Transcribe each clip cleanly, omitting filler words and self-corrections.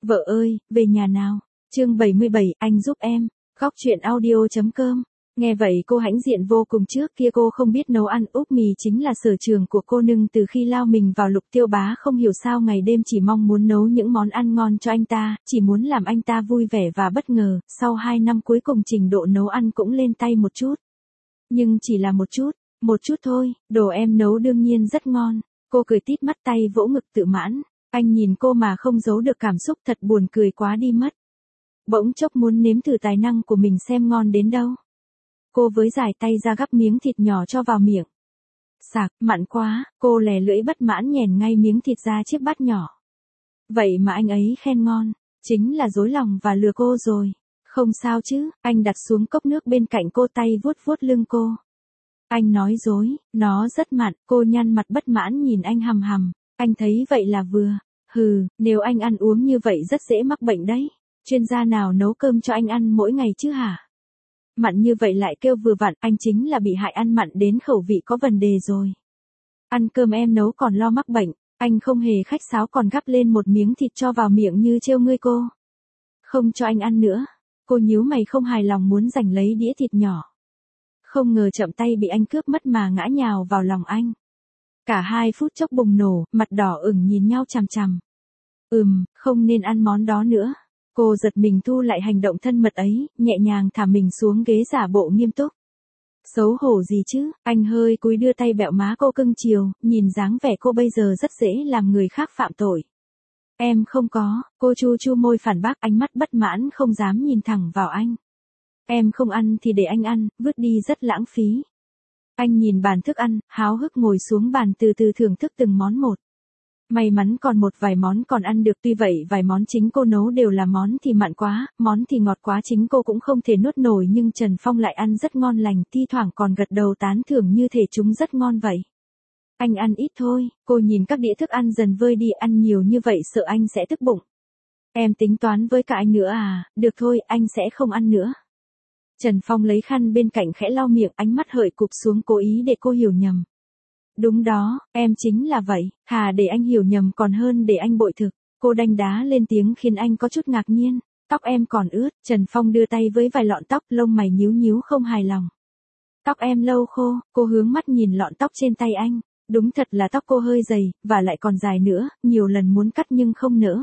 Vợ ơi, về nhà nào. Chương 77, anh giúp em. Góc truyện audio.com. Nghe vậy cô hãnh diện vô cùng, trước kia cô không biết nấu ăn, úp mì chính là sở trường của cô, nhưng từ khi lao mình vào Lục Tiêu Bá không hiểu sao ngày đêm chỉ mong muốn nấu những món ăn ngon cho anh ta, chỉ muốn làm anh ta vui vẻ và bất ngờ. Sau 2 năm cuối cùng trình độ nấu ăn cũng lên tay một chút. Nhưng chỉ là một chút thôi, đồ em nấu đương nhiên rất ngon. Cô cười tít mắt, tay vỗ ngực tự mãn. Anh nhìn cô mà không giấu được cảm xúc, thật buồn cười quá đi mất. Bỗng chốc muốn nếm thử tài năng của mình xem ngon đến đâu. Cô với dài tay ra gắp miếng thịt nhỏ cho vào miệng. Sạc, mặn quá, cô lè lưỡi bất mãn nhèn ngay miếng thịt ra chiếc bát nhỏ. Vậy mà anh ấy khen ngon, chính là dối lòng và lừa cô rồi. Không sao chứ, anh đặt xuống cốc nước bên cạnh cô, tay vuốt vuốt lưng cô. Anh nói dối, nó rất mặn. Cô nhăn mặt bất mãn nhìn anh hằm hằm. Anh thấy vậy là vừa. Hừ, nếu anh ăn uống như vậy rất dễ mắc bệnh đấy. Chuyên gia nào nấu cơm cho anh ăn mỗi ngày chứ hả? Mặn như vậy lại kêu vừa vặn, anh chính là bị hại ăn mặn đến khẩu vị có vấn đề rồi. Ăn cơm em nấu còn lo mắc bệnh, anh không hề khách sáo còn gắp lên một miếng thịt cho vào miệng như trêu ngươi cô. Không cho anh ăn nữa. Cô nhíu mày không hài lòng muốn giành lấy đĩa thịt nhỏ. Không ngờ chậm tay bị anh cướp mất mà ngã nhào vào lòng anh. Cả 2 phút chốc bùng nổ, mặt đỏ ửng nhìn nhau chằm chằm. Không nên ăn món đó nữa. Cô giật mình thu lại hành động thân mật ấy, nhẹ nhàng thả mình xuống ghế giả bộ nghiêm túc. Xấu hổ gì chứ, anh hơi cúi đưa tay bẹo má cô cưng chiều, nhìn dáng vẻ cô bây giờ rất dễ làm người khác phạm tội. Em không có, cô chu chu môi phản bác, ánh mắt bất mãn không dám nhìn thẳng vào anh. Em không ăn thì để anh ăn, vứt đi rất lãng phí. Anh nhìn bàn thức ăn, háo hức ngồi xuống bàn từ từ thưởng thức từng món một. May mắn còn một vài món còn ăn được, tuy vậy vài món chính cô nấu đều là món thì mặn quá, món thì ngọt quá, chính cô cũng không thể nuốt nổi, nhưng Trần Phong lại ăn rất ngon lành, thi thoảng còn gật đầu tán thưởng như thể chúng rất ngon vậy. Anh ăn ít thôi, cô nhìn các đĩa thức ăn dần vơi đi, ăn nhiều như vậy sợ anh sẽ tức bụng. Em tính toán với cả anh nữa à, được thôi, anh sẽ không ăn nữa. Trần Phong lấy khăn bên cạnh khẽ lau miệng, ánh mắt hợi cụp xuống cố ý để cô hiểu nhầm. Đúng đó, em chính là vậy, thà để anh hiểu nhầm còn hơn để anh bội thực. Cô đanh đá lên tiếng khiến anh có chút ngạc nhiên. Tóc em còn ướt, Trần Phong đưa tay với vài lọn tóc, lông mày nhíu nhíu không hài lòng. Tóc em lâu khô, cô hướng mắt nhìn lọn tóc trên tay anh. Đúng thật là tóc cô hơi dày, và lại còn dài nữa, nhiều lần muốn cắt nhưng không nỡ.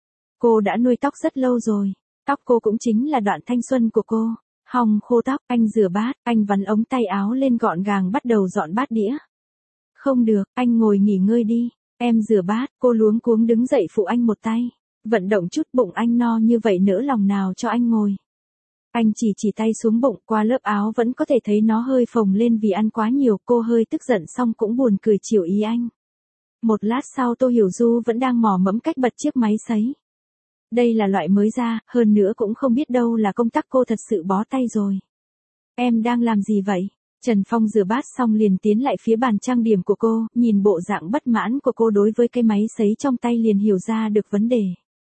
Cô đã nuôi tóc rất lâu rồi, tóc cô cũng chính là đoạn thanh xuân của cô. Hong khô tóc, anh rửa bát, anh vắn ống tay áo lên gọn gàng bắt đầu dọn bát đĩa. Không được, anh ngồi nghỉ ngơi đi, em rửa bát, cô luống cuống đứng dậy phụ anh một tay. Vận động chút, bụng anh no như vậy nỡ lòng nào cho anh ngồi. Anh chỉ tay xuống bụng, qua lớp áo vẫn có thể thấy nó hơi phồng lên vì ăn quá nhiều, cô hơi tức giận xong cũng buồn cười chiều ý anh. Một lát sau Tô Hiểu Du vẫn đang mò mẫm cách bật chiếc máy sấy. Đây là loại mới ra, hơn nữa cũng không biết đâu là công tắc, cô thật sự bó tay rồi. Em đang làm gì vậy? Trần Phong rửa bát xong liền tiến lại phía bàn trang điểm của cô, nhìn bộ dạng bất mãn của cô đối với cái máy sấy trong tay liền hiểu ra được vấn đề.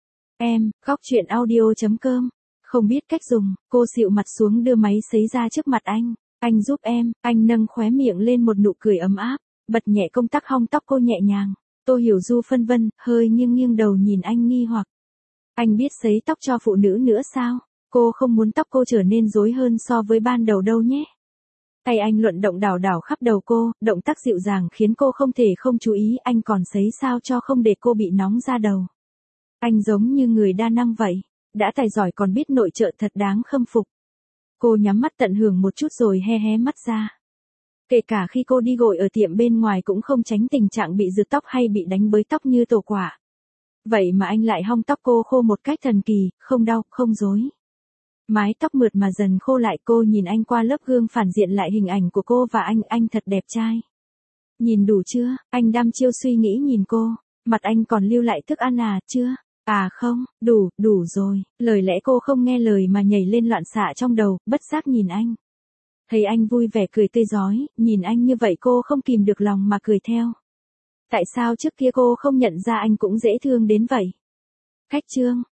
Em, góc truyện audio.com, không biết cách dùng, cô xịu mặt xuống đưa máy sấy ra trước mặt anh giúp em, anh nâng khóe miệng lên một nụ cười ấm áp, bật nhẹ công tắc hong tóc cô nhẹ nhàng. Tô Hiểu Du phân vân, hơi nghiêng đầu nhìn anh nghi hoặc. Anh biết sấy tóc cho phụ nữ nữa sao? Cô không muốn tóc cô trở nên rối hơn so với ban đầu đâu nhé. Tay anh luận động đảo khắp đầu cô, động tác dịu dàng khiến cô không thể không chú ý, anh còn sấy sao cho không để cô bị nóng da đầu. Anh giống như người đa năng vậy, đã tài giỏi còn biết nội trợ, thật đáng khâm phục. Cô nhắm mắt tận hưởng một chút rồi hé mắt ra. Kể cả khi cô đi gội ở tiệm bên ngoài cũng không tránh tình trạng bị rượt tóc hay bị đánh bới tóc như tổ quả. Vậy mà anh lại hong tóc cô khô một cách thần kỳ, không đau, không rối. Mái tóc mượt mà dần khô lại, cô nhìn anh qua lớp gương phản diện lại hình ảnh của cô và anh thật đẹp trai. Nhìn đủ chưa? Anh đăm chiêu suy nghĩ nhìn cô, mặt anh còn lưu lại thức ăn à, chưa? À không, đủ rồi. Lời lẽ cô không nghe lời mà nhảy lên loạn xạ trong đầu, bất giác nhìn anh. Thấy anh vui vẻ cười tươi rói, nhìn anh như vậy cô không kìm được lòng mà cười theo. Tại sao trước kia cô không nhận ra anh cũng dễ thương đến vậy? Khách trương,